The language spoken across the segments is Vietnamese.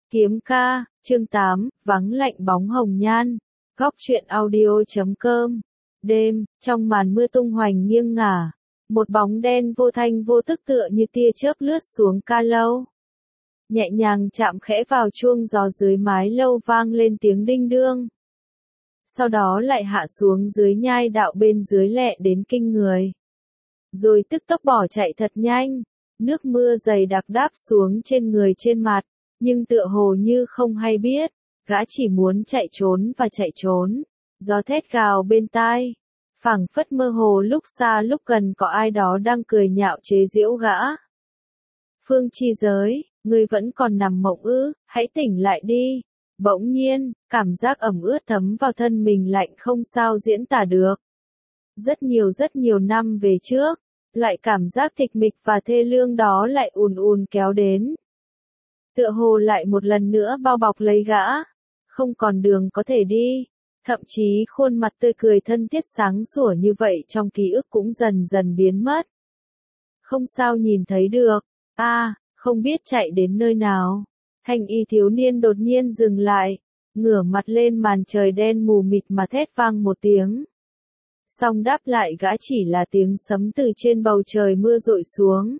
Kiếm ca, chương 8, vắng lạnh bóng hồng nhan. Góc truyện audio.com. Đêm, trong màn mưa tung hoành nghiêng ngả, một bóng đen vô thanh vô tức tựa như tia chớp lướt xuống ca lâu. Nhẹ nhàng chạm khẽ vào chuông gió dưới mái lâu vang lên tiếng đinh đương. Sau đó lại hạ xuống dưới nhai đạo bên dưới lẹ đến kinh người. Rồi tức tốc bỏ chạy thật nhanh, nước mưa dày đặc đáp xuống trên người trên mặt. Nhưng tựa hồ như không hay biết, gã chỉ muốn chạy trốn và chạy trốn. Gió thét gào bên tai, phảng phất mơ hồ lúc xa lúc gần có ai đó đang cười nhạo chế giễu gã. Phương Chi Giới, ngươi vẫn còn nằm mộng ư, hãy tỉnh lại đi. Bỗng nhiên, cảm giác ẩm ướt thấm vào thân mình lạnh không sao diễn tả được. Rất nhiều năm về trước, loại cảm giác tịch mịch và thê lương đó lại ùn ùn kéo đến. Tựa hồ lại một lần nữa bao bọc lấy gã, không còn đường có thể đi, thậm chí khuôn mặt tươi cười thân thiết sáng sủa như vậy trong ký ức cũng dần dần biến mất. Không sao nhìn thấy được, không biết chạy đến nơi nào. Thanh y thiếu niên đột nhiên dừng lại, ngửa mặt lên màn trời đen mù mịt mà thét vang một tiếng. Song đáp lại gã chỉ là tiếng sấm từ trên bầu trời mưa rội xuống.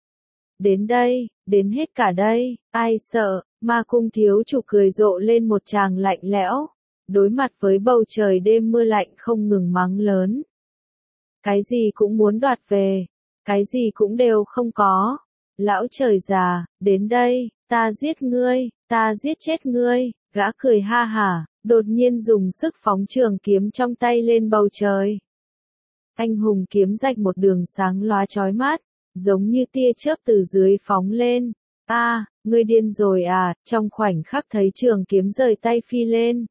Đến đây, đến hết cả đây, ai sợ, Ma Cung thiếu chủ cười rộ lên một tràng lạnh lẽo, đối mặt với bầu trời đêm mưa lạnh không ngừng mắng lớn. Cái gì cũng muốn đoạt về, cái gì cũng đều không có. Lão trời già, đến đây, ta giết ngươi, ta giết chết ngươi, gã cười ha hả, đột nhiên dùng sức phóng trường kiếm trong tay lên bầu trời. Anh hùng kiếm rạch một đường sáng lóa chói mắt, giống như tia chớp từ dưới phóng lên. Ngươi điên rồi à, trong khoảnh khắc thấy trường kiếm rời tay phi lên.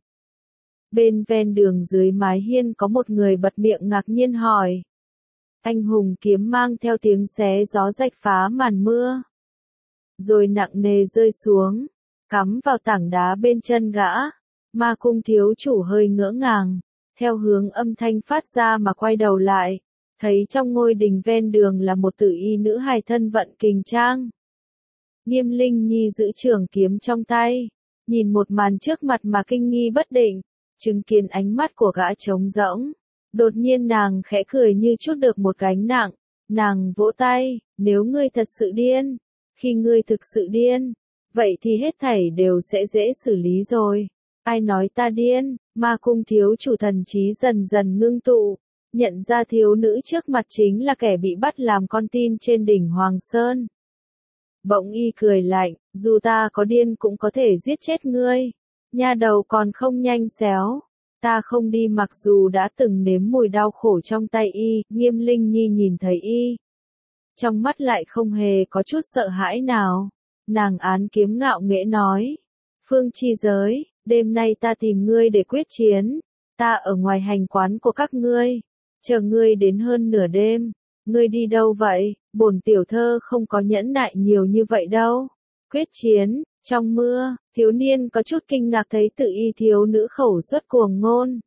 Bên ven đường dưới mái hiên có một người bật miệng ngạc nhiên hỏi. Anh hùng kiếm mang theo tiếng xé gió rạch phá màn mưa. Rồi nặng nề rơi xuống, cắm vào tảng đá bên chân gã. Ma Cung thiếu chủ hơi ngỡ ngàng, theo hướng âm thanh phát ra mà quay đầu lại. Thấy trong ngôi đình ven đường là một tử y nữ hài thân vận kình trang. Nghiêm Linh Nhi giữ trường kiếm trong tay, nhìn một màn trước mặt mà kinh nghi bất định, chứng kiến ánh mắt của gã trống rỗng. Đột nhiên nàng khẽ cười như trút được một gánh nặng, nàng vỗ tay, nếu ngươi thật sự điên, khi ngươi thực sự điên, vậy thì hết thảy đều sẽ dễ xử lý rồi. Ai nói ta điên? Ma Cung thiếu chủ thần trí dần dần ngưng tụ. Nhận ra thiếu nữ trước mặt chính là kẻ bị bắt làm con tin trên đỉnh Hoàng Sơn. Bỗng y cười lạnh, dù ta có điên cũng có thể giết chết ngươi. Nha đầu còn không nhanh xéo. Ta không đi mặc dù đã từng nếm mùi đau khổ trong tay y. Nghiêm Linh Nhi nhìn thấy y, trong mắt lại không hề có chút sợ hãi nào. Nàng án kiếm ngạo nghễ nói. Phương Chi Giới, đêm nay ta tìm ngươi để quyết chiến. Ta ở ngoài hành quán của các ngươi, chờ ngươi đến hơn nửa đêm. Ngươi đi đâu vậy? Bổn tiểu thơ không có nhẫn nại nhiều như vậy đâu. Quyết chiến, trong mưa, thiếu niên có chút kinh ngạc thấy tự y thiếu nữ khẩu xuất cuồng ngôn.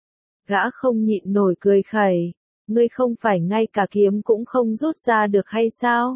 Gã không nhịn nổi cười khẩy. Ngươi không phải ngay cả kiếm cũng không rút ra được hay sao?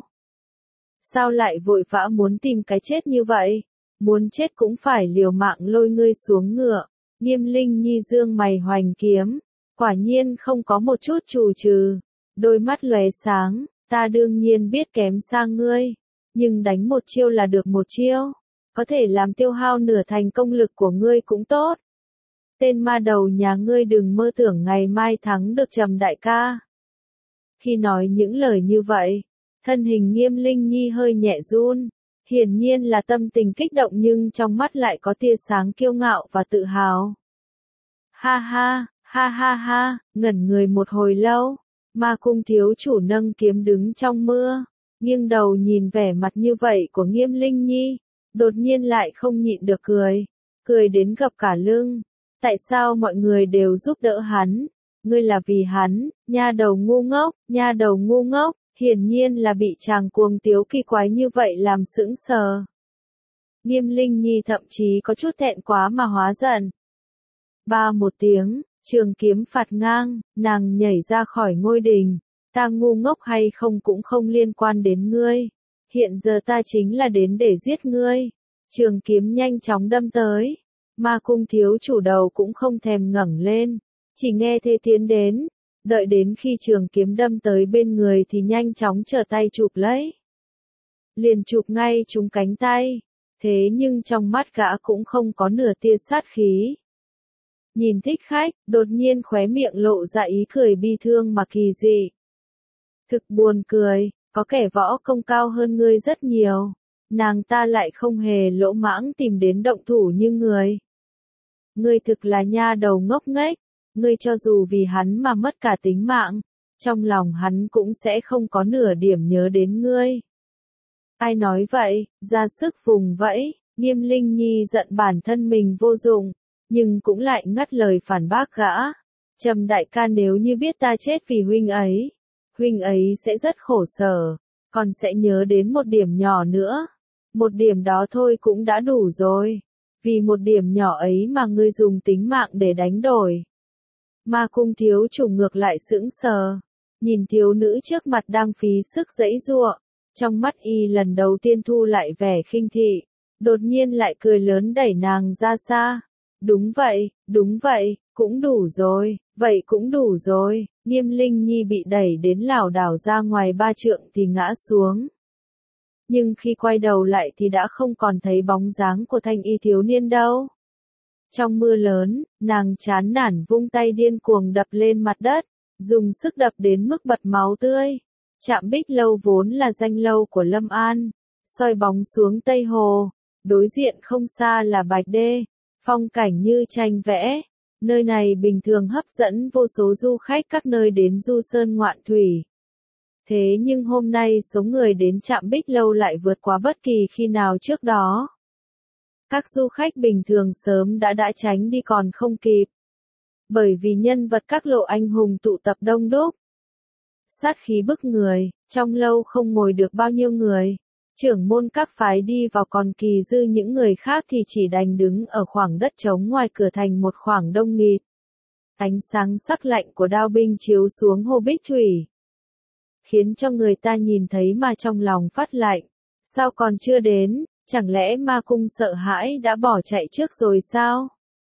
Sao lại vội vã muốn tìm cái chết như vậy? Muốn chết cũng phải liều mạng lôi ngươi xuống ngựa. Nghiêm Linh Nhi dương mày hoành kiếm, quả nhiên không có một chút chù trừ, đôi mắt lóe sáng, ta đương nhiên biết kém xa ngươi, nhưng đánh một chiêu là được một chiêu, có thể làm tiêu hao nửa thành công lực của ngươi cũng tốt. Tên ma đầu nhà ngươi đừng mơ tưởng ngày mai thắng được Trầm đại ca. Khi nói những lời như vậy, thân hình Nghiêm Linh Nhi hơi nhẹ run. Hiển nhiên là tâm tình kích động nhưng trong mắt lại có tia sáng kiêu ngạo và tự hào. Ha ha, ngẩn người một hồi lâu, Ma Cung thiếu chủ nâng kiếm đứng trong mưa, nghiêng đầu nhìn vẻ mặt như vậy của Nghiêm Linh Nhi, đột nhiên lại không nhịn được cười đến gập cả lưng. Tại sao mọi người đều giúp đỡ hắn? Ngươi là vì hắn, nha đầu ngu ngốc. Hiển nhiên là bị chàng cuồng tiếu kỳ quái như vậy làm sững sờ. Nghiêm Linh Nhi thậm chí có chút thẹn quá mà hóa giận. Ba một tiếng, trường kiếm phạt ngang, nàng nhảy ra khỏi ngôi đình. Ta ngu ngốc hay không cũng không liên quan đến ngươi. Hiện giờ ta chính là đến để giết ngươi. Trường kiếm nhanh chóng đâm tới. Ma cung thiếu chủ đầu cũng không thèm ngẩng lên, chỉ nghe thê tiến đến, đợi đến khi trường kiếm đâm tới bên người thì nhanh chóng trở tay chụp lấy. Liền chụp ngay trúng cánh tay, thế nhưng trong mắt gã cũng không có nửa tia sát khí. Nhìn thích khách, đột nhiên khóe miệng lộ ra ý cười bi thương mà kỳ dị. Thực buồn cười, có kẻ võ công cao hơn ngươi rất nhiều, nàng ta lại không hề lỗ mãng tìm đến động thủ như người. Ngươi thực là nha đầu ngốc nghếch, ngươi cho dù vì hắn mà mất cả tính mạng, trong lòng hắn cũng sẽ không có nửa điểm nhớ đến ngươi. Ai nói vậy, ra sức vùng vẫy, Nghiêm Linh Nhi giận bản thân mình vô dụng, nhưng cũng lại ngắt lời phản bác gã. Trầm đại ca, nếu như biết ta chết vì huynh ấy sẽ rất khổ sở, còn sẽ nhớ đến một điểm nhỏ nữa. Một điểm đó thôi cũng đã đủ rồi. Vì một điểm nhỏ ấy mà ngươi dùng tính mạng để đánh đổi. Ma cung thiếu chủ ngược lại sững sờ, nhìn thiếu nữ trước mặt đang phí sức giãy giụa, trong mắt y lần đầu tiên thu lại vẻ khinh thị, đột nhiên lại cười lớn đẩy nàng ra xa. Đúng vậy, cũng đủ rồi, vậy cũng đủ rồi. Nghiêm Linh Nhi bị đẩy đến lảo đảo ra ngoài 3 trượng thì ngã xuống. Nhưng khi quay đầu lại thì đã không còn thấy bóng dáng của thanh y thiếu niên đâu. Trong mưa lớn, nàng chán nản vung tay điên cuồng đập lên mặt đất, dùng sức đập đến mức bật máu tươi. Trạm Bích Lâu vốn là danh lâu của Lâm An, soi bóng xuống Tây Hồ, đối diện không xa là Bạch Đê, phong cảnh như tranh vẽ. Nơi này bình thường hấp dẫn vô số du khách các nơi đến du sơn ngoạn thủy. Thế nhưng hôm nay số người đến Trạm Bích Lâu lại vượt quá bất kỳ khi nào trước đó. Các du khách bình thường sớm đã tránh đi còn không kịp. Bởi vì nhân vật các lộ anh hùng tụ tập đông đúc. Sát khí bức người, trong lâu không ngồi được bao nhiêu người. Trưởng môn các phái đi vào, còn kỳ dư những người khác thì chỉ đành đứng ở khoảng đất trống ngoài cửa thành một khoảng đông nghịt. Ánh sáng sắc lạnh của đao binh chiếu xuống hồ bích thủy, khiến cho người ta nhìn thấy mà trong lòng phát lạnh. Sao còn chưa đến, chẳng lẽ ma cung sợ hãi đã bỏ chạy trước rồi sao?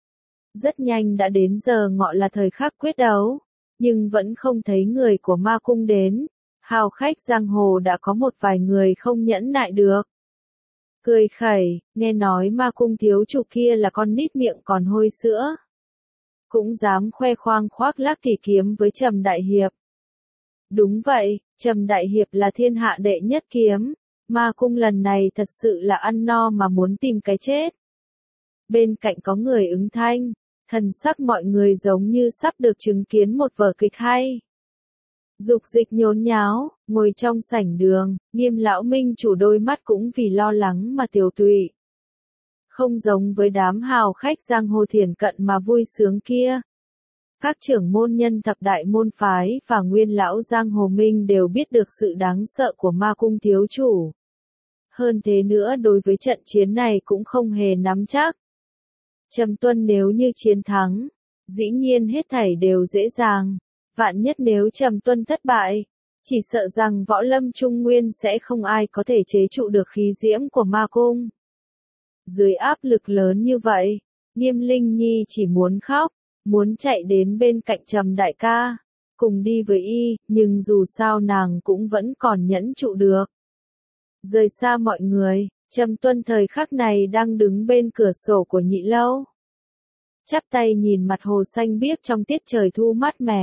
Rất nhanh đã đến giờ ngọ là thời khắc quyết đấu, nhưng vẫn không thấy người của ma cung đến. Hào khách giang hồ đã có một vài người không nhẫn nại được. Cười khẩy, nghe nói ma cung thiếu chủ kia là con nít miệng còn hôi sữa. Cũng dám khoe khoang khoác lác kỳ kiếm với Trầm Đại Hiệp. Đúng vậy, Trầm Đại Hiệp là thiên hạ đệ nhất kiếm. Ma cung lần này thật sự là ăn no mà muốn tìm cái chết. Bên cạnh có người ứng thanh, thần sắc mọi người giống như sắp được chứng kiến một vở kịch hay. Dục dịch nhốn nháo, ngồi trong sảnh đường, Nghiêm lão minh chủ đôi mắt cũng vì lo lắng mà tiều tụy. Không giống với đám hào khách giang hồ thiển cận mà vui sướng kia. Các trưởng môn nhân thập đại môn phái và nguyên lão giang hồ minh đều biết được sự đáng sợ của ma cung thiếu chủ. Hơn thế nữa, đối với trận chiến này cũng không hề nắm chắc. Trầm Tuân nếu như chiến thắng, dĩ nhiên hết thảy đều dễ dàng. Vạn nhất nếu Trầm Tuân thất bại, chỉ sợ rằng võ lâm trung nguyên sẽ không ai có thể chế trụ được khí diễm của ma cung. Dưới áp lực lớn như vậy, Nghiêm Linh Nhi chỉ muốn khóc, muốn chạy đến bên cạnh Trầm đại ca, cùng đi với y, nhưng dù sao nàng cũng vẫn còn nhẫn trụ được. Rời xa mọi người, Trầm Tuân thời khắc này đang đứng bên cửa sổ của nhị lâu. Chắp tay nhìn mặt hồ xanh biếc trong tiết trời thu mát mẻ.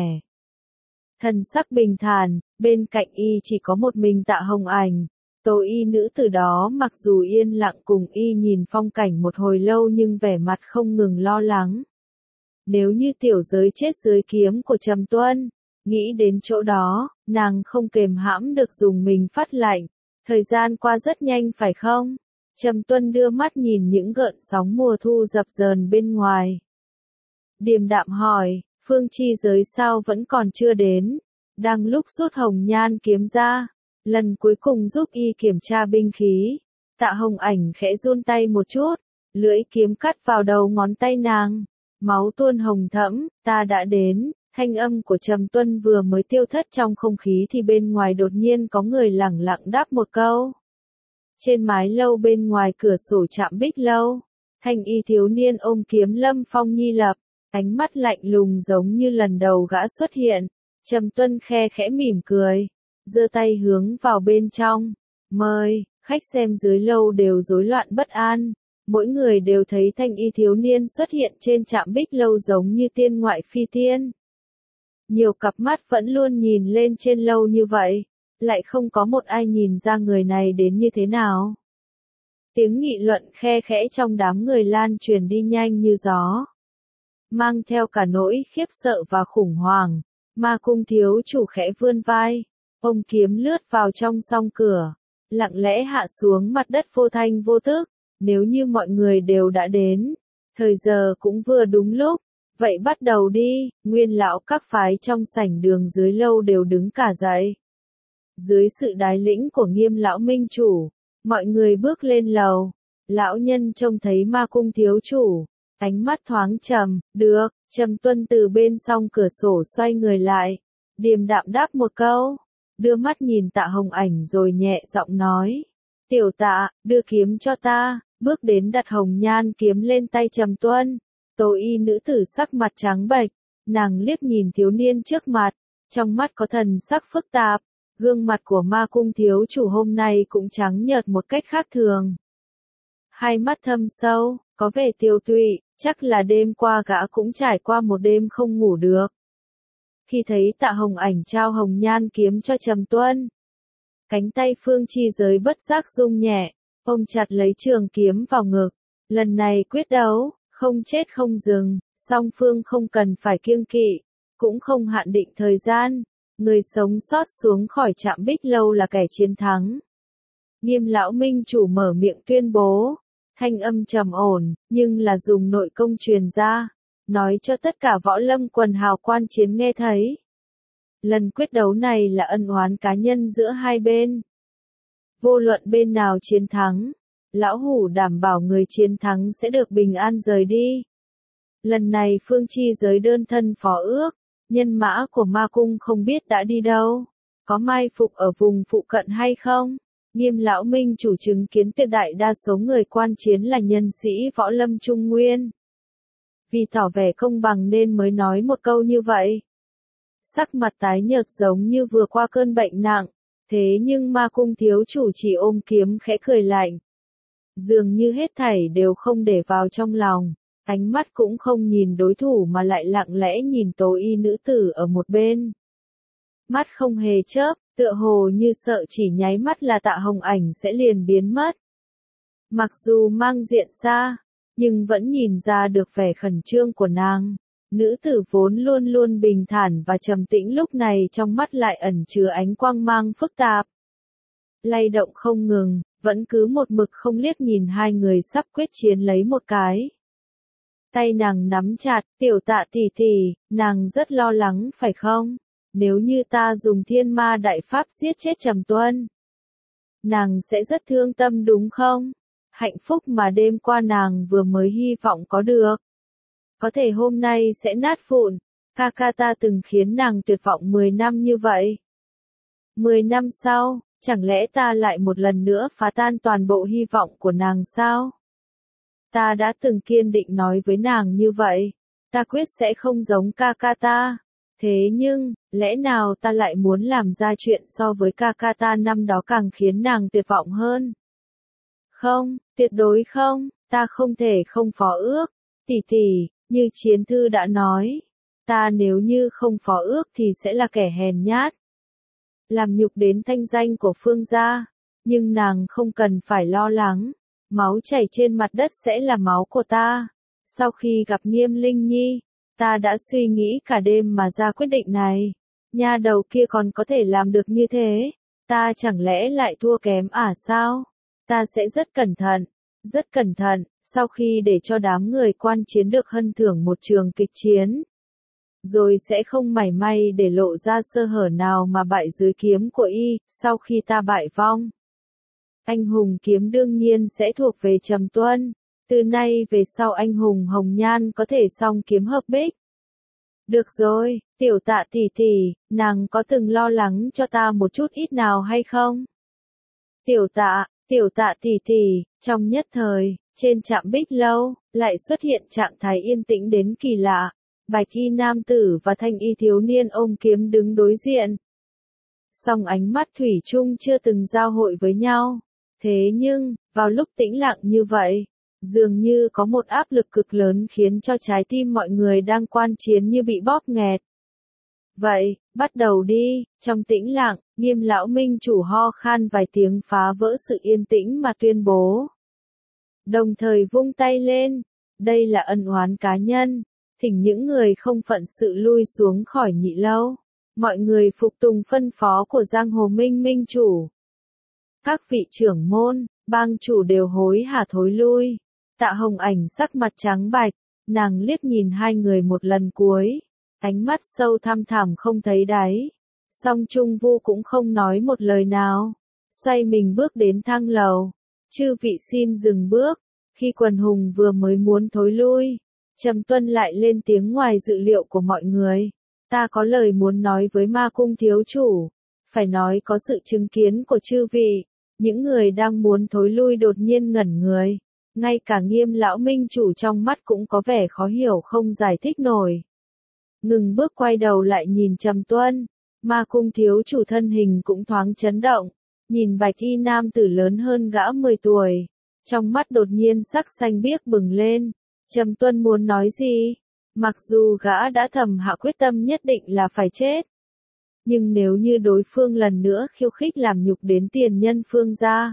Thần sắc bình thản, bên cạnh y chỉ có một mình Tạ Hồng Ảnh. Tô y nữ từ đó mặc dù yên lặng cùng y nhìn phong cảnh một hồi lâu nhưng vẻ mặt không ngừng lo lắng. Nếu như tiểu giới chết dưới kiếm của Trầm Tuân, nghĩ đến chỗ đó, nàng không kềm hãm được dùng mình phát lạnh. Thời gian qua rất nhanh phải không? Trầm Tuân đưa mắt nhìn những gợn sóng mùa thu dập dờn bên ngoài. Điềm đạm hỏi, Phương Chi giới sao vẫn còn chưa đến? Đang lúc rút hồng nhan kiếm ra, lần cuối cùng giúp y kiểm tra binh khí. Tạ Hồng Ảnh khẽ run tay một chút, lưỡi kiếm cắt vào đầu ngón tay nàng. Máu tuôn hồng thẫm, ta đã đến. Thanh âm của Trầm Tuân vừa mới tiêu thất trong không khí thì bên ngoài đột nhiên có người lẳng lặng đáp một câu. Trên mái lâu bên ngoài cửa sổ Trạm Bích Lâu, thanh y thiếu niên ôm kiếm Lâm Phong Nhi lập, ánh mắt lạnh lùng giống như lần đầu gã xuất hiện. Trầm Tuân khe khẽ mỉm cười, giơ tay hướng vào bên trong, mời. Khách xem dưới lâu đều rối loạn bất an, mỗi người đều thấy thanh y thiếu niên xuất hiện trên Trạm Bích Lâu giống như tiên ngoại phi tiên. Nhiều cặp mắt vẫn luôn nhìn lên trên lâu như vậy, lại không có một ai nhìn ra người này đến như thế nào. Tiếng nghị luận khe khẽ trong đám người lan truyền đi nhanh như gió, mang theo cả nỗi khiếp sợ và khủng hoảng. Ma Cung thiếu chủ khẽ vươn vai, ông kiếm lướt vào trong song cửa, lặng lẽ hạ xuống mặt đất vô thanh vô tức. Nếu như mọi người đều đã đến, thời giờ cũng vừa đúng lúc, vậy bắt đầu đi. Nguyên lão các phái trong sảnh đường dưới lâu đều đứng cả dậy. Dưới sự đái lĩnh của Nghiêm lão minh chủ, mọi người bước lên lầu. Lão nhân trông thấy Ma Cung thiếu chủ, ánh mắt thoáng trầm. Được. Trầm Tuân từ bên song cửa sổ xoay người lại, điềm đạm đáp một câu, đưa mắt nhìn Tạ Hồng Ảnh rồi nhẹ giọng nói, tiểu Tạ, đưa kiếm cho ta. Bước đến đặt hồng nhan kiếm lên tay Trầm Tuân. Tố y nữ tử sắc mặt trắng bệch, nàng liếc nhìn thiếu niên trước mặt, trong mắt có thần sắc phức tạp. Gương mặt của Ma Cung thiếu chủ hôm nay cũng trắng nhợt một cách khác thường. Hai mắt thâm sâu, có vẻ tiêu tụy, chắc là đêm qua gã cũng trải qua một đêm không ngủ được. Khi thấy Tạ Hồng Ảnh trao hồng nhan kiếm cho Trầm Tuân, cánh tay Phương Chi Giới bất giác rung nhẹ, ôm chặt lấy trường kiếm vào ngực. Lần này quyết đấu, không chết không dừng, song phương không cần phải kiêng kỵ, cũng không hạn định thời gian. Người sống sót xuống khỏi Trạm Bích Lâu là kẻ chiến thắng. Nghiêm lão minh chủ mở miệng tuyên bố, thanh âm trầm ổn, nhưng là dùng nội công truyền ra, nói cho tất cả võ lâm quần hào quan chiến nghe thấy. Lần quyết đấu này là ân oán cá nhân giữa hai bên. Vô luận bên nào chiến thắng, lão hủ đảm bảo người chiến thắng sẽ được bình an rời đi. Lần này Phương Chi Giới đơn thân phó ước, nhân mã của Ma Cung không biết đã đi đâu, có mai phục ở vùng phụ cận hay không. Nghiêm lão minh chủ chứng kiến tuyệt đại đa số người quan chiến là nhân sĩ võ lâm trung nguyên. Vì tỏ vẻ công bằng nên mới nói một câu như vậy. Sắc mặt tái nhợt giống như vừa qua cơn bệnh nặng, thế nhưng Ma Cung thiếu chủ chỉ ôm kiếm khẽ cười lạnh. Dường như hết thảy đều không để vào trong lòng, ánh mắt cũng không nhìn đối thủ mà lại lặng lẽ nhìn tố y nữ tử ở một bên. Mắt không hề chớp, tựa hồ như sợ chỉ nháy mắt là Tạ Hồng Ảnh sẽ liền biến mất. Mặc dù mang diện xa, nhưng vẫn nhìn ra được vẻ khẩn trương của nàng. Nữ tử vốn luôn luôn bình thản và trầm tĩnh lúc này trong mắt lại ẩn chứa ánh quang mang phức tạp. Lay động không ngừng, vẫn cứ một mực không liếc nhìn hai người sắp quyết chiến lấy một cái. Tay nàng nắm chặt, tiểu Tạ tỷ tỷ, nàng rất lo lắng phải không? Nếu như ta dùng thiên ma đại pháp giết chết Trầm Tuân, nàng sẽ rất thương tâm đúng không? Hạnh phúc mà đêm qua nàng vừa mới hy vọng có được, có thể hôm nay sẽ nát vụn. Ca ca ta từng khiến nàng tuyệt vọng 10 năm như vậy. 10 năm sau, chẳng lẽ ta lại một lần nữa phá tan toàn bộ hy vọng của nàng sao? Ta đã từng kiên định nói với nàng như vậy, ta quyết sẽ không giống ca ca ta. Thế nhưng, lẽ nào ta lại muốn làm ra chuyện so với ca ca ta năm đó càng khiến nàng tuyệt vọng hơn? Không, tuyệt đối không, ta không thể không phó ước. Tỷ tỷ, như chiến thư đã nói, ta nếu như không phó ước thì sẽ là kẻ hèn nhát, làm nhục đến thanh danh của Phương gia. Nhưng nàng không cần phải lo lắng, máu chảy trên mặt đất sẽ là máu của ta. Sau khi gặp Nghiêm Linh Nhi, ta đã suy nghĩ cả đêm mà ra quyết định này. Nha đầu kia còn có thể làm được như thế, ta chẳng lẽ lại thua kém à sao? Ta sẽ rất cẩn thận, sau khi để cho đám người quan chiến được hân thưởng một trường kịch chiến. Rồi sẽ không mảy may để lộ ra sơ hở nào mà bại dưới kiếm của y. Sau khi ta bại vong, anh hùng kiếm đương nhiên sẽ thuộc về Trầm Tuân. Từ nay về sau anh hùng hồng nhan có thể song kiếm hợp bích. Được rồi, tiểu Tạ tỷ tỷ, nàng có từng lo lắng cho ta một chút ít nào hay không? Tiểu Tạ, Tiểu Tạ tỷ tỷ, trong nhất thời, trên trạm Bích Lâu, lại xuất hiện trạng thái yên tĩnh đến kỳ lạ. Bạch y nam tử và thanh y thiếu niên ôm kiếm đứng đối diện. Song ánh mắt thủy chung chưa từng giao hội với nhau. Thế nhưng, vào lúc tĩnh lặng như vậy, dường như có một áp lực cực lớn khiến cho trái tim mọi người đang quan chiến như bị bóp nghẹt. Vậy, bắt đầu đi, trong tĩnh lặng, Nghiêm lão minh chủ ho khan vài tiếng phá vỡ sự yên tĩnh mà tuyên bố. Đồng thời vung tay lên, đây là ân oán cá nhân, thỉnh những người không phận sự lui xuống khỏi nhị lâu. Mọi người phục tùng phân phó của giang hồ minh minh chủ. Các vị trưởng môn, bang chủ đều hối hả thối lui. Tạ Hồng Ảnh sắc mặt trắng bạch, nàng liếc nhìn hai người một lần cuối. Ánh mắt sâu thăm thẳm không thấy đáy. Song Trung Vu cũng không nói một lời nào. Xoay mình bước đến thang lầu. Chư vị xin dừng bước. Khi quần hùng vừa mới muốn thối lui, Trầm Tuân lại lên tiếng ngoài dự liệu của mọi người. Ta có lời muốn nói với Ma Cung thiếu chủ. Phải nói có sự chứng kiến của chư vị. Những người đang muốn thối lui đột nhiên ngẩn người. Ngay cả Nghiêm lão minh chủ trong mắt cũng có vẻ khó hiểu không giải thích nổi. Ngừng bước quay đầu lại nhìn Trầm Tuân. Ma Cung thiếu chủ thân hình cũng thoáng chấn động. Nhìn bạch y nam tử lớn hơn gã 10 tuổi. Trong mắt đột nhiên sắc xanh biếc bừng lên. Trầm Tuân muốn nói gì? Mặc dù gã đã thầm hạ quyết tâm nhất định là phải chết. Nhưng nếu như đối phương lần nữa khiêu khích làm nhục đến tiền nhân Phương gia,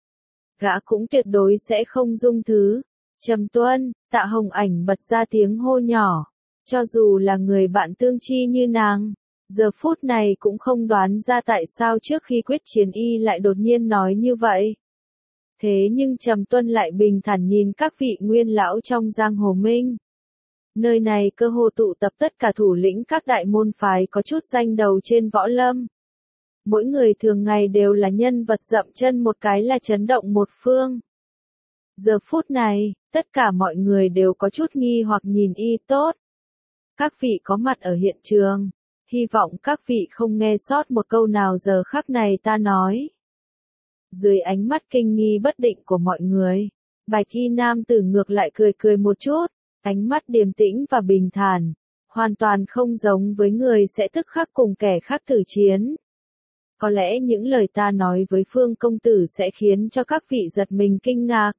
gã cũng tuyệt đối sẽ không dung thứ. Trầm Tuân, Tạ Hồng Ảnh bật ra tiếng hô nhỏ. Cho dù là người bạn tương chi như nàng, giờ phút này cũng không đoán ra tại sao trước khi quyết chiến y lại đột nhiên nói như vậy. Thế nhưng Trầm Tuân lại bình thản nhìn các vị nguyên lão trong giang hồ minh. Nơi này cơ hồ tụ tập tất cả thủ lĩnh các đại môn phái có chút danh đầu trên võ lâm. Mỗi người thường ngày đều là nhân vật dậm chân một cái là chấn động một phương. Giờ phút này, tất cả mọi người đều có chút nghi hoặc nhìn y tốt. Các vị có mặt ở hiện trường, hy vọng các vị không nghe sót một câu nào giờ khắc này ta nói. Dưới ánh mắt kinh nghi bất định của mọi người, bạch y nam tử ngược lại cười cười một chút, ánh mắt điềm tĩnh và bình thản, hoàn toàn không giống với người sẽ tức khắc cùng kẻ khác tử chiến. Có lẽ những lời ta nói với Phương công tử sẽ khiến cho các vị giật mình kinh ngạc.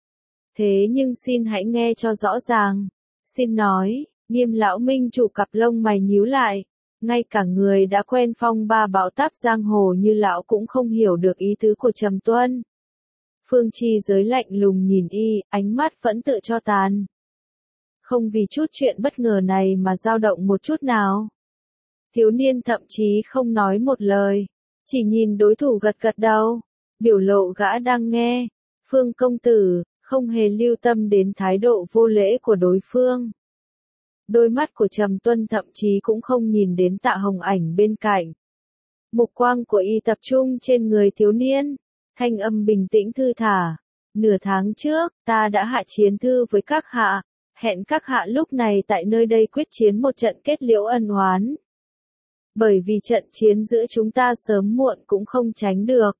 Thế nhưng xin hãy nghe cho rõ ràng. Xin nói, Nghiêm lão minh chủ cặp lông mày nhíu lại. Ngay cả người đã quen phong ba bão táp giang hồ như lão cũng không hiểu được ý tứ của Trầm Tuân. Phương Chi giới lạnh lùng nhìn y, ánh mắt vẫn tự cho tàn. Không vì chút chuyện bất ngờ này mà dao động một chút nào. Thiếu niên thậm chí không nói một lời, chỉ nhìn đối thủ gật gật đầu, biểu lộ gã đang nghe. Phương công tử, không hề lưu tâm đến thái độ vô lễ của đối phương. Đôi mắt của Trầm Tuân thậm chí cũng không nhìn đến Tạ Hồng Ảnh bên cạnh. Mục quang của y tập trung trên người thiếu niên, thanh âm bình tĩnh thư thả. Nửa tháng trước, ta đã hạ chiến thư với các hạ, hẹn các hạ lúc này tại nơi đây quyết chiến một trận kết liễu ân oán. Bởi vì trận chiến giữa chúng ta sớm muộn cũng không tránh được.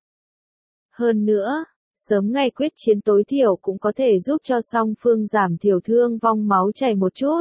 Hơn nữa, sớm ngày quyết chiến tối thiểu cũng có thể giúp cho song phương giảm thiểu thương vong máu chảy một chút.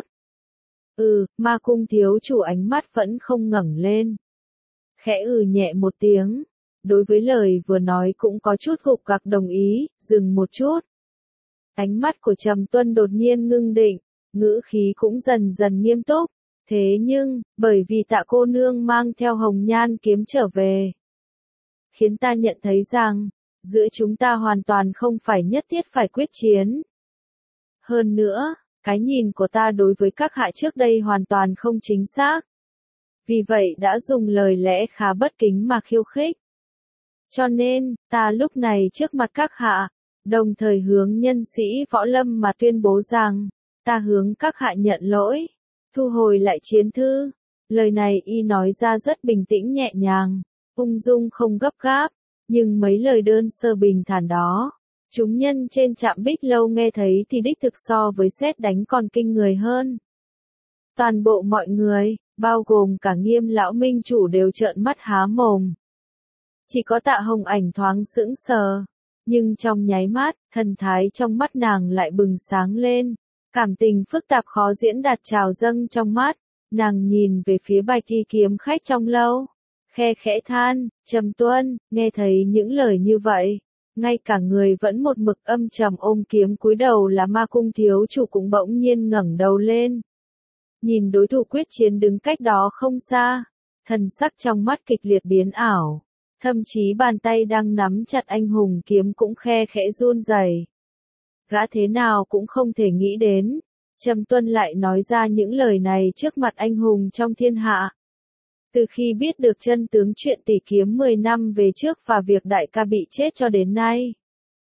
Ma Cung thiếu chủ ánh mắt vẫn không ngẩng lên. Khẽ nhẹ một tiếng. Đối với lời vừa nói cũng có chút gục gặc đồng ý, dừng một chút. Ánh mắt của Trầm Tuân đột nhiên ngưng định, ngữ khí cũng dần dần nghiêm túc. Thế nhưng, bởi vì Tạ cô nương mang theo hồng nhan kiếm trở về, khiến ta nhận thấy rằng, giữa chúng ta hoàn toàn không phải nhất thiết phải quyết chiến. Hơn nữa, cái nhìn của ta đối với các hạ trước đây hoàn toàn không chính xác. Vì vậy đã dùng lời lẽ khá bất kính mà khiêu khích. Cho nên, ta lúc này trước mặt các hạ, đồng thời hướng nhân sĩ võ lâm mà tuyên bố rằng, ta hướng các hạ nhận lỗi, thu hồi lại chiến thư. Lời này y nói ra rất bình tĩnh nhẹ nhàng, ung dung không gấp gáp, nhưng mấy lời đơn sơ bình thản đó, chúng nhân trên trạm Bích Lâu nghe thấy thì đích thực so với sét đánh còn kinh người hơn. Toàn bộ mọi người, bao gồm cả Nghiêm lão minh chủ đều trợn mắt há mồm. Chỉ có Tạ Hồng Ảnh thoáng sững sờ. Nhưng trong nháy mắt, thần thái trong mắt nàng lại bừng sáng lên. Cảm tình phức tạp khó diễn đạt trào dâng trong mắt. Nàng nhìn về phía Bạch Y kiếm khách trong lâu. Khe khẽ than, Trầm Tuân, nghe thấy những lời như vậy. Ngay cả người vẫn một mực âm trầm ôm kiếm cúi đầu là Ma Cung thiếu chủ cũng bỗng nhiên ngẩng đầu lên. Nhìn đối thủ quyết chiến đứng cách đó không xa. Thần sắc trong mắt kịch liệt biến ảo. Thậm chí bàn tay đang nắm chặt anh hùng kiếm cũng khe khẽ run rẩy. Gã thế nào cũng không thể nghĩ đến. Trầm Tuân lại nói ra những lời này trước mặt anh hùng trong thiên hạ. Từ khi biết được chân tướng chuyện tỷ kiếm 10 năm về trước và việc đại ca bị chết cho đến nay.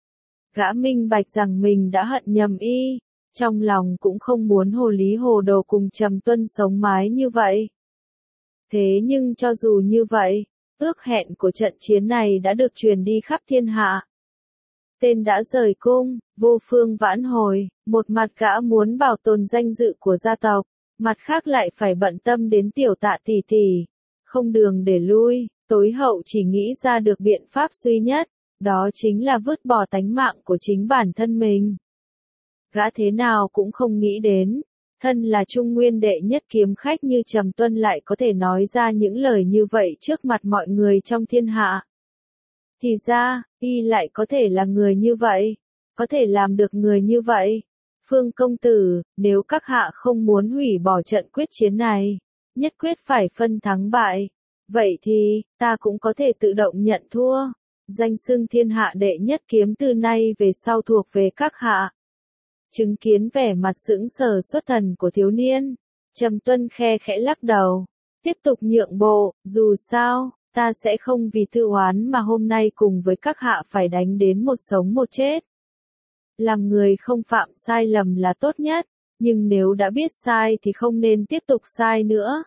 Gã minh bạch rằng mình đã hận nhầm y. Trong lòng cũng không muốn hồ lý hồ đồ cùng Trầm Tuân sống mái như vậy. Thế nhưng cho dù như vậy, ước hẹn của trận chiến này đã được truyền đi khắp thiên hạ. Tên đã rời cung, vô phương vãn hồi, một mặt gã muốn bảo tồn danh dự của gia tộc, mặt khác lại phải bận tâm đến tiểu Tạ tỷ tỷ. Không đường để lui, tối hậu chỉ nghĩ ra được biện pháp duy nhất, đó chính là vứt bỏ tánh mạng của chính bản thân mình. Gã thế nào cũng không nghĩ đến, thân là Trung Nguyên đệ nhất kiếm khách như Trầm Tuân lại có thể nói ra những lời như vậy trước mặt mọi người trong thiên hạ. Thì ra, y lại có thể là người như vậy, có thể làm được người như vậy. Phương công tử, nếu các hạ không muốn hủy bỏ trận quyết chiến này, nhất quyết phải phân thắng bại, vậy thì, ta cũng có thể tự động nhận thua. Danh xưng thiên hạ đệ nhất kiếm từ nay về sau thuộc về các hạ. Chứng kiến vẻ mặt sững sờ xuất thần của thiếu niên, Trầm Tuân khe khẽ lắc đầu, tiếp tục nhượng bộ, dù sao, ta sẽ không vì tự oán mà hôm nay cùng với các hạ phải đánh đến một sống một chết. Làm người không phạm sai lầm là tốt nhất, nhưng nếu đã biết sai thì không nên tiếp tục sai nữa.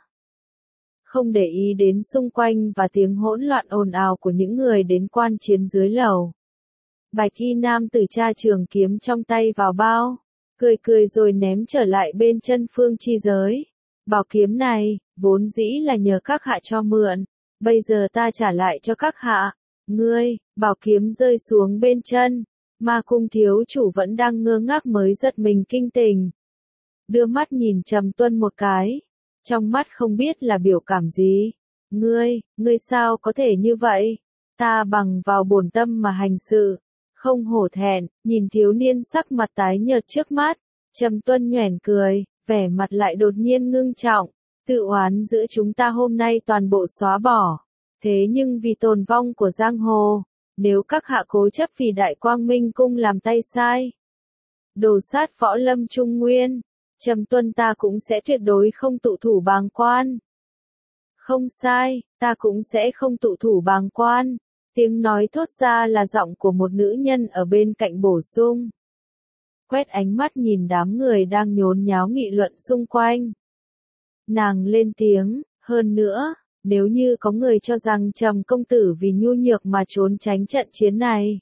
Không để ý đến xung quanh và tiếng hỗn loạn ồn ào của những người đến quan chiến dưới lầu. Bạch y nam tử tra trường kiếm trong tay vào bao, cười cười rồi ném trở lại bên chân Phương Chi Giới. Bảo kiếm này, vốn dĩ là nhờ các hạ cho mượn, bây giờ ta trả lại cho các hạ. Ngươi, bảo kiếm rơi xuống bên chân, Ma Cung thiếu chủ vẫn đang ngơ ngác mới giật mình kinh tình. Đưa mắt nhìn Trầm Tuân một cái, trong mắt không biết là biểu cảm gì. Ngươi sao có thể như vậy? Ta bằng vào bổn tâm mà hành sự. Không hổ thẹn, nhìn thiếu niên sắc mặt tái nhợt trước mắt, Trầm Tuân nhoẻn cười, vẻ mặt lại đột nhiên ngưng trọng, tự oán giữa chúng ta hôm nay toàn bộ xóa bỏ, thế nhưng vì tồn vong của giang hồ, nếu các hạ cố chấp vì Đại Quang Minh cung làm tay sai, đồ sát võ lâm Trung Nguyên, Trầm Tuân ta cũng sẽ tuyệt đối không tụ thủ bàng quan. Không sai, ta cũng sẽ không tụ thủ bàng quan. Tiếng nói thốt ra là giọng của một nữ nhân ở bên cạnh bổ sung. Quét ánh mắt nhìn đám người đang nhốn nháo nghị luận xung quanh. Nàng lên tiếng, hơn nữa, nếu như có người cho rằng Trầm công tử vì nhu nhược mà trốn tránh trận chiến này.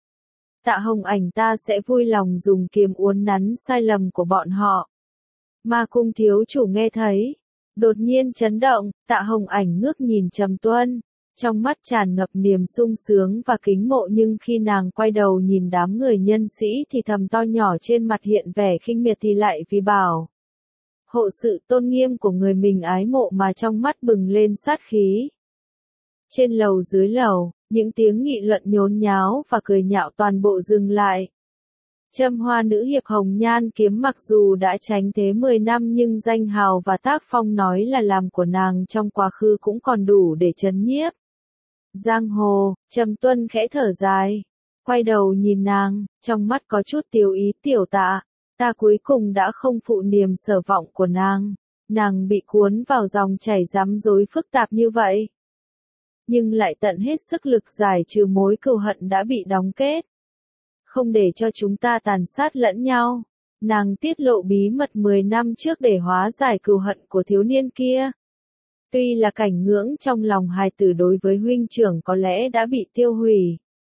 Tạ Hồng Ảnh ta sẽ vui lòng dùng kiếm uốn nắn sai lầm của bọn họ. Ma Cung thiếu chủ nghe thấy, đột nhiên chấn động, Tạ Hồng Ảnh ngước nhìn Trầm Tuân. Trong mắt tràn ngập niềm sung sướng và kính mộ nhưng khi nàng quay đầu nhìn đám người nhân sĩ thì thầm to nhỏ trên mặt hiện vẻ khinh miệt thì lại vì bảo. Hộ sự tôn nghiêm của người mình ái mộ mà trong mắt bừng lên sát khí. Trên lầu dưới lầu, những tiếng nghị luận nhốn nháo và cười nhạo toàn bộ dừng lại. Trâm Hoa nữ hiệp Hồng Nhan Kiếm mặc dù đã tránh thế 10 năm nhưng danh hào và tác phong nói là làm của nàng trong quá khứ cũng còn đủ để chấn nhiếp. Giang hồ, Trầm Tuân khẽ thở dài, quay đầu nhìn nàng, trong mắt có chút tiêu ý tiểu Tạ, ta cuối cùng đã không phụ niềm sở vọng của nàng bị cuốn vào dòng chảy rắm rối phức tạp như vậy. Nhưng lại tận hết sức lực giải trừ mối cừu hận đã bị đóng kết. Không để cho chúng ta tàn sát lẫn nhau, nàng tiết lộ bí mật 10 năm trước để hóa giải cừu hận của thiếu niên kia. Tuy là cảnh ngưỡng trong lòng hài tử đối với huynh trưởng có lẽ đã bị tiêu hủy.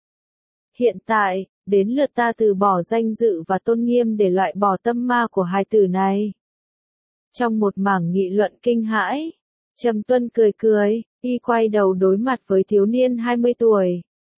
Hiện tại, đến lượt ta từ bỏ danh dự và tôn nghiêm để loại bỏ tâm ma của hài tử này. Trong một mảng nghị luận kinh hãi, Trầm Tuân cười cười, y quay đầu đối mặt với thiếu niên 20 tuổi.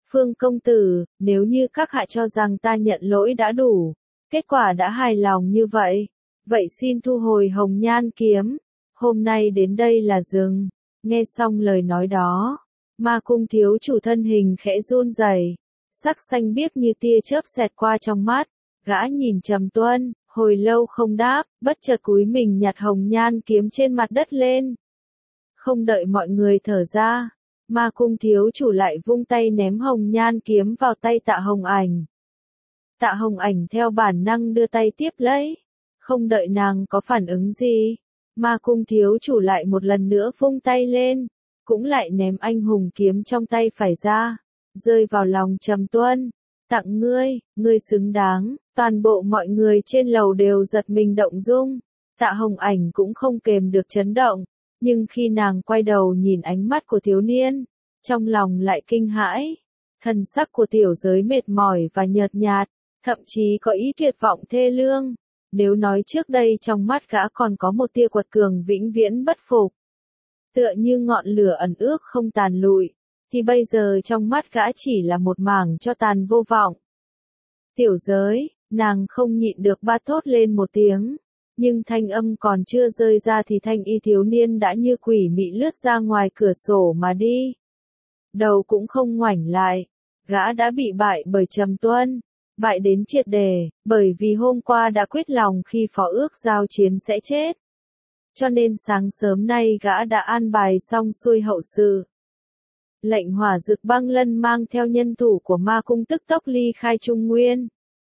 Phương công tử, nếu như các hạ cho rằng ta nhận lỗi đã đủ, kết quả đã hài lòng như vậy, vậy xin thu hồi hồng nhan kiếm, hôm nay đến đây là dừng. Nghe xong lời nói đó, Ma Cung thiếu chủ thân hình khẽ run rẩy, sắc xanh biếc như tia chớp xẹt qua trong mắt, gã nhìn Trầm Tuân, hồi lâu không đáp, bất chợt cúi mình nhặt hồng nhan kiếm trên mặt đất lên. Không đợi mọi người thở ra, Ma Cung thiếu chủ lại vung tay ném hồng nhan kiếm vào tay Tạ Hồng Ảnh. Tạ Hồng Ảnh theo bản năng đưa tay tiếp lấy, không đợi nàng có phản ứng gì, Ma Cung thiếu chủ lại một lần nữa vung tay lên, cũng lại ném anh hùng kiếm trong tay phải ra, rơi vào lòng Trầm Tuân. Tặng ngươi, ngươi xứng đáng. Toàn bộ mọi người trên lầu đều giật mình động dung. Tạ Hồng Ảnh cũng không kềm được chấn động, nhưng khi nàng quay đầu nhìn ánh mắt của thiếu niên, trong lòng lại kinh hãi. Thần sắc của tiểu giới mệt mỏi và nhợt nhạt, thậm chí có ý tuyệt vọng thê lương. Nếu nói trước đây trong mắt gã còn có một tia quật cường vĩnh viễn bất phục, tựa như ngọn lửa ẩn ước không tàn lụi, thì bây giờ trong mắt gã chỉ là một mảng cho tàn vô vọng. Tiểu giới, nàng không nhịn được ba thốt lên một tiếng, nhưng thanh âm còn chưa rơi ra thì thanh y thiếu niên đã như quỷ mị lướt ra ngoài cửa sổ mà đi. Đầu cũng không ngoảnh lại, gã đã bị bại bởi Trầm Tuân, bại đến triệt đề, bởi vì hôm qua đã quyết lòng khi phó ước giao chiến sẽ chết. Cho nên sáng sớm nay gã đã an bài xong xuôi hậu sự. Lệnh Hỏa Dực Băng Lân mang theo nhân thủ của Ma Cung tức tốc ly khai Trung Nguyên,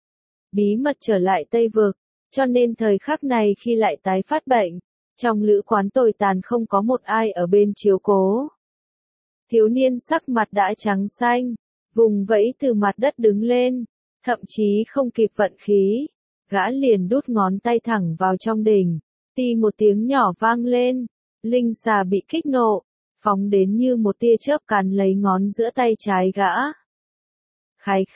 bí mật trở lại Tây Vực, cho nên thời khắc này khi lại tái phát bệnh, trong lữ quán tồi tàn không có một ai ở bên chiếu cố. Thiếu niên sắc mặt đã trắng xanh, vùng vẫy từ mặt đất đứng lên, thậm chí không kịp vận khí, gã liền đút ngón tay thẳng vào trong đỉnh, ti một tiếng nhỏ vang lên, linh xà bị kích nộ, phóng đến như một tia chớp cắn lấy ngón giữa tay trái gã. Khái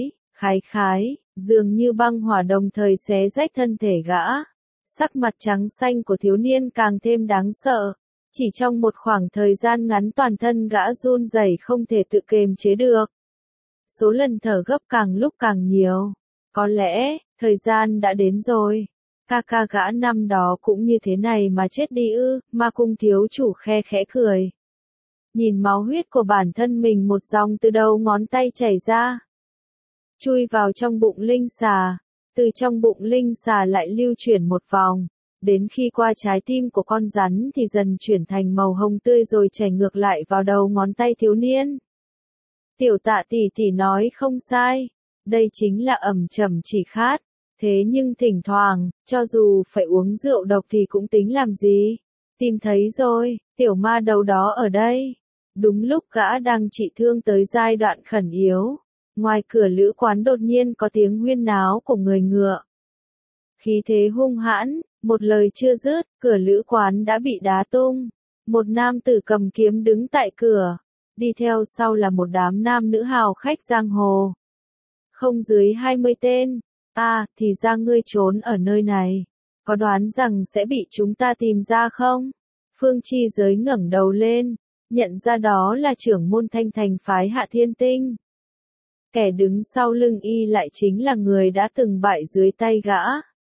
khái, dường như băng hỏa đồng thời xé rách thân thể gã. Sắc mặt trắng xanh của thiếu niên càng thêm đáng sợ, chỉ trong một khoảng thời gian ngắn toàn thân gã run rẩy không thể tự kiềm chế được. Số lần thở gấp càng lúc càng nhiều, có lẽ, thời gian đã đến rồi. Ca gã năm đó cũng như thế này mà chết đi ư? Ma Cung thiếu chủ khe khẽ cười. Nhìn máu huyết của bản thân mình một dòng từ đầu ngón tay chảy ra, chui vào trong bụng linh xà, từ trong bụng linh xà lại lưu chuyển một vòng, đến khi qua trái tim của con rắn thì dần chuyển thành màu hồng tươi rồi chảy ngược lại vào đầu ngón tay thiếu niên. Tiểu Tạ tỷ tỷ nói không sai, đây chính là ẩm trầm chỉ khát, thế nhưng thỉnh thoảng, cho dù phải uống rượu độc thì cũng tính làm gì. Tìm thấy rồi, tiểu ma đầu đó ở đây. Đúng lúc gã đang trị thương tới giai đoạn khẩn yếu, ngoài cửa lữ quán đột nhiên có tiếng huyên náo của người ngựa. Khí thế hung hãn, một lời chưa dứt, cửa lữ quán đã bị đá tung. Một nam tử cầm kiếm đứng tại cửa, đi theo sau là một đám nam nữ hào khách giang hồ. Không dưới 20 tên, thì ra ngươi trốn ở nơi này, có đoán rằng sẽ bị chúng ta tìm ra không? Phương Chi Giới ngẩng đầu lên, nhận ra đó là trưởng môn Thanh Thành phái Hạ Thiên Tinh. Kẻ đứng sau lưng y lại chính là người đã từng bại dưới tay gã.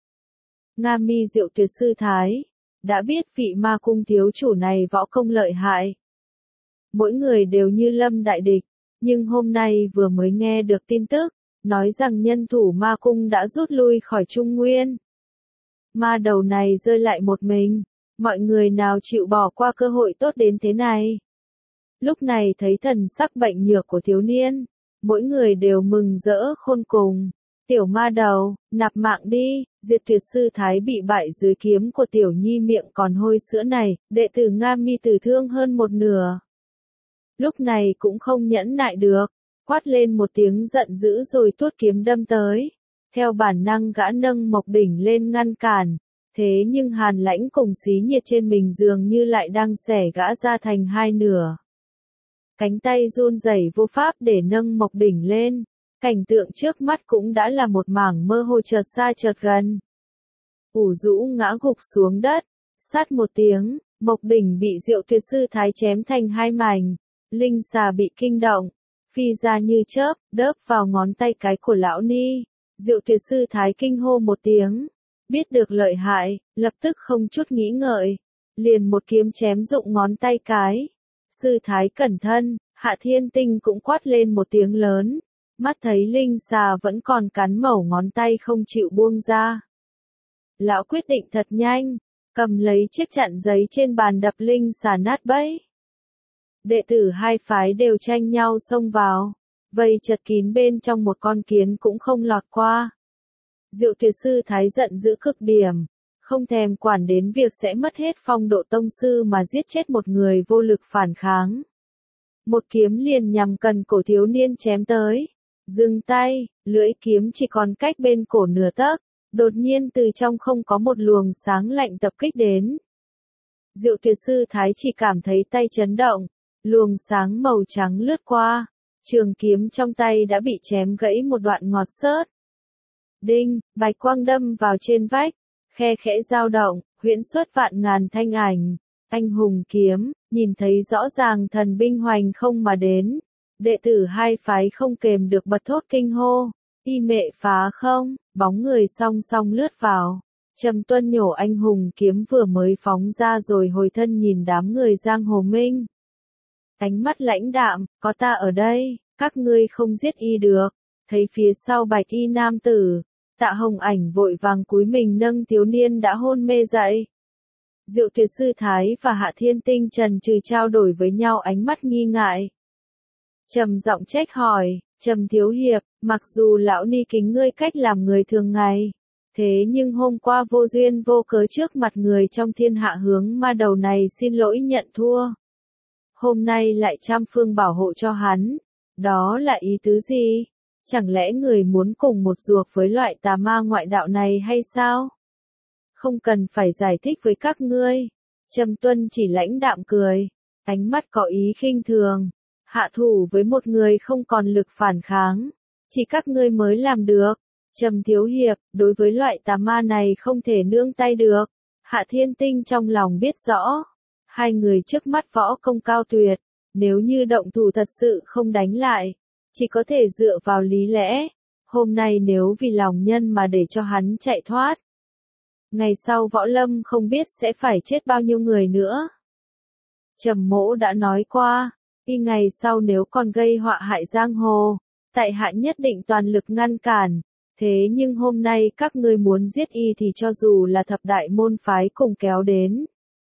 Nga Mi Diệu Tuyệt Sư Thái, đã biết vị Ma Cung thiếu chủ này võ công lợi hại. Mỗi người đều như lâm đại địch, nhưng hôm nay vừa mới nghe được tin tức, nói rằng nhân thủ Ma Cung đã rút lui khỏi Trung Nguyên. Ma đầu này rơi lại một mình, mọi người nào chịu bỏ qua cơ hội tốt đến thế này. Lúc này thấy thần sắc bệnh nhược của thiếu niên, mỗi người đều mừng rỡ khôn cùng. Tiểu ma đầu, nạp mạng đi, Diệt Tuyệt Sư Thái bị bại dưới kiếm của tiểu nhi miệng còn hôi sữa này, đệ tử Nga Mi tử thương hơn một nửa. Lúc này cũng không nhẫn nại được, quát lên một tiếng giận dữ rồi tuốt kiếm đâm tới. Theo bản năng gã nâng Mộc Đỉnh lên ngăn cản, thế nhưng hàn lãnh cùng xí nhiệt trên mình dường như lại đang xẻ gã ra thành hai nửa. Cánh tay run rẩy vô pháp để nâng Mộc Đỉnh lên, cảnh tượng trước mắt cũng đã là một mảng mơ hồ chợt xa chợt gần. Ủ rũ ngã gục xuống đất, sát một tiếng, Mộc Đỉnh bị Diệu Tuyệt Sư Thái chém thành hai mảnh, linh xà bị kinh động, phi ra như chớp, đớp vào ngón tay cái của lão ni. Diệu Tuyệt Sư Thái kinh hô một tiếng, biết được lợi hại, lập tức không chút nghĩ ngợi, liền một kiếm chém dụng ngón tay cái. Sư Thái cẩn thân, Hạ Thiên Tinh cũng quát lên một tiếng lớn, mắt thấy linh xà vẫn còn cắn mẩu ngón tay không chịu buông ra. Lão quyết định thật nhanh, cầm lấy chiếc chặn giấy trên bàn đập linh xà nát bấy. Đệ tử hai phái đều tranh nhau xông vào, vây chật kín bên trong một con kiến cũng không lọt qua. Diệu Tuyệt Sư Thái giận dữ cực điểm, không thèm quản đến việc sẽ mất hết phong độ tông sư mà giết chết một người vô lực phản kháng. Một kiếm liền nhằm cần cổ thiếu niên chém tới. Dừng tay, lưỡi kiếm chỉ còn cách bên cổ nửa tấc, đột nhiên từ trong không có một luồng sáng lạnh tập kích đến. Diệu Tuyệt Sư Thái chỉ cảm thấy tay chấn động, luồng sáng màu trắng lướt qua, trường kiếm trong tay đã bị chém gãy một đoạn ngọt xớt. Đinh, bạch quang đâm vào trên vách, khe khẽ dao động, huyễn xuất vạn ngàn thanh ảnh. Anh hùng kiếm, nhìn thấy rõ ràng thần binh hoành không mà đến. Đệ tử hai phái không kềm được bật thốt kinh hô. Y mẹ phá không, bóng người song song lướt vào. Trầm Tuân nhổ anh hùng kiếm vừa mới phóng ra rồi hồi thân nhìn đám người giang hồ minh. Ánh mắt lãnh đạm, có ta ở đây, các ngươi không giết y được. Thấy phía sau bạch y nam tử, Tạ Hồng Ảnh vội vàng cúi mình nâng thiếu niên đã hôn mê dậy. Diệu Tuyệt Sư Thái và Hạ Thiên Tinh trần trừ trao đổi với nhau ánh mắt nghi ngại. Trầm giọng trách hỏi, Trầm thiếu hiệp, mặc dù lão ni kính ngươi cách làm người thường ngày, thế nhưng hôm qua vô duyên vô cớ trước mặt người trong thiên hạ hướng ma đầu này xin lỗi nhận thua. Hôm nay lại trăm phương bảo hộ cho hắn, đó là ý tứ gì? Chẳng lẽ người muốn cùng một ruột với loại tà ma ngoại đạo này hay sao? Không cần phải giải thích với các ngươi. Trầm Tuân chỉ lãnh đạm cười, ánh mắt có ý khinh thường. Hạ thủ với một người không còn lực phản kháng, chỉ các ngươi mới làm được. Trầm thiếu hiệp, đối với loại tà ma này không thể nương tay được. Hạ Thiên Tinh trong lòng biết rõ, hai người trước mắt võ công cao tuyệt, nếu như động thủ thật sự không đánh lại, chỉ có thể dựa vào lý lẽ. Hôm nay nếu vì lòng nhân mà để cho hắn chạy thoát, ngày sau võ lâm không biết sẽ phải chết bao nhiêu người nữa. Trầm Mỗ đã nói qua, y ngày sau nếu còn gây họa hại giang hồ, tại hạ nhất định toàn lực ngăn cản. Thế nhưng hôm nay các ngươi muốn giết y thì cho dù là thập đại môn phái cùng kéo đến,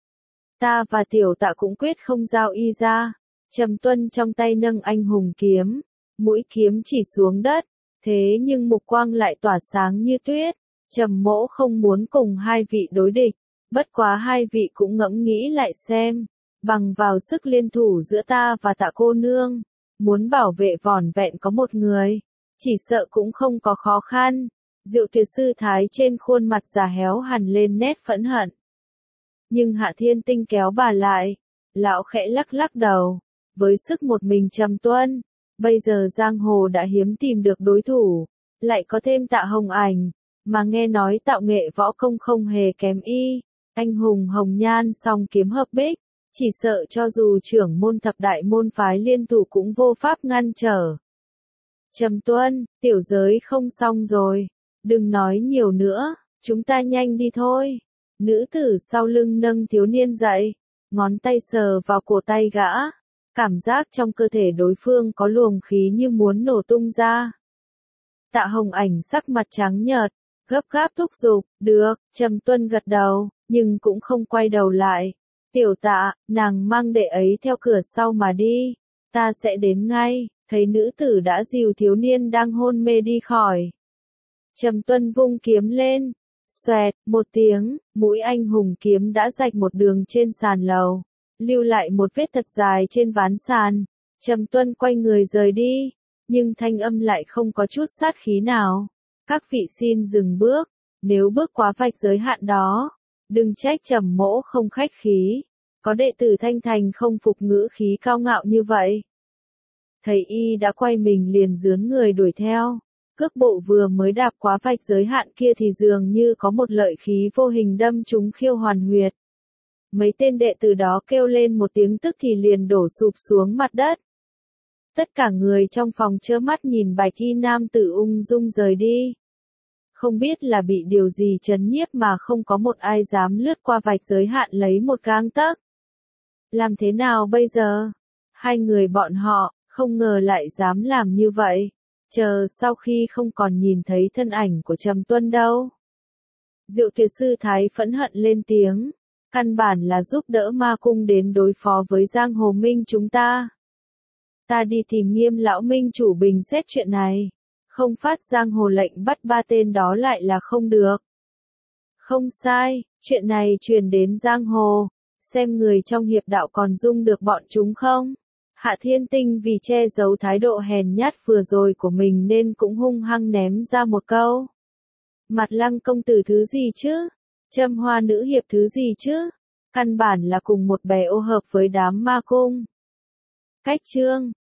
ta và tiểu Tạ cũng quyết không giao y ra. Trầm Tuân trong tay nâng anh hùng kiếm, mũi kiếm chỉ xuống đất, thế nhưng mục quang lại tỏa sáng như tuyết. Trầm Mỗ không muốn cùng hai vị đối địch, bất quá hai vị cũng ngẫm nghĩ lại xem, bằng vào sức liên thủ giữa ta và Tạ cô nương, muốn bảo vệ vỏn vẹn có một người, chỉ sợ cũng không có khó khăn. Diệu Tuyệt Sư Thái trên khuôn mặt già héo hằn lên nét phẫn hận. Nhưng Hạ Thiên Tinh kéo bà lại, lão khẽ lắc lắc đầu, với sức một mình Trầm Tuân, bây giờ giang hồ đã hiếm tìm được đối thủ, lại có thêm Tạ Hồng Ảnh, mà nghe nói tạo nghệ võ công không hề kém y, anh hùng hồng nhan song kiếm hợp bích, chỉ sợ cho dù trưởng môn thập đại môn phái liên thủ cũng vô pháp ngăn trở. Trầm Tuân, tiểu giới không xong rồi, đừng nói nhiều nữa, chúng ta nhanh đi thôi. Nữ tử sau lưng nâng thiếu niên dậy, ngón tay sờ vào cổ tay gã, cảm giác trong cơ thể đối phương có luồng khí như muốn nổ tung ra. Tạ Hồng Ảnh sắc mặt trắng nhợt, gấp gáp thúc giục, được, Trầm Tuân gật đầu, nhưng cũng không quay đầu lại. Tiểu Tạ, nàng mang đệ ấy theo cửa sau mà đi, ta sẽ đến ngay. Thấy nữ tử đã dìu thiếu niên đang hôn mê đi khỏi. Trầm Tuân vung kiếm lên, xoẹt, một tiếng, mũi anh hùng kiếm đã rạch một đường trên sàn lầu, lưu lại một vết thật dài trên ván sàn. Trầm Tuân quay người rời đi, nhưng thanh âm lại không có chút sát khí nào. Các vị xin dừng bước, nếu bước quá vạch giới hạn đó, đừng trách Trầm Mỗ không khách khí. Có đệ tử Thanh Thành không phục ngữ khí cao ngạo như vậy. Thấy y đã quay mình liền dướn người đuổi theo, cước bộ vừa mới đạp quá vạch giới hạn kia thì dường như có một lợi khí vô hình đâm trúng khiêu hoàn huyệt. Mấy tên đệ tử đó kêu lên một tiếng tức thì liền đổ sụp xuống mặt đất. Tất cả người trong phòng trơ mắt nhìn bạch y nam tử ung dung rời đi. Không biết là bị điều gì trấn nhiếp mà không có một ai dám lướt qua vạch giới hạn lấy một gang tấc. Làm thế nào bây giờ? Hai người bọn họ, không ngờ lại dám làm như vậy. Chờ sau khi không còn nhìn thấy thân ảnh của Trầm Tuân đâu. Diệu Tuyệt Sư Thái phẫn hận lên tiếng. Căn bản là giúp đỡ ma cung đến đối phó với Giang Hồ Minh chúng ta. Ta đi tìm Nghiêm lão minh chủ bình xét chuyện này. Không phát Giang Hồ lệnh bắt ba tên đó lại là không được. Không sai, chuyện này truyền đến Giang Hồ. Xem người trong hiệp đạo còn dung được bọn chúng không? Hạ Thiên Tinh vì che giấu thái độ hèn nhát vừa rồi của mình nên cũng hung hăng ném ra một câu. Mặt Lăng công tử thứ gì chứ? Trâm Hoa nữ hiệp thứ gì chứ? Căn bản là cùng một bè ô hợp với đám ma cung. Cách chương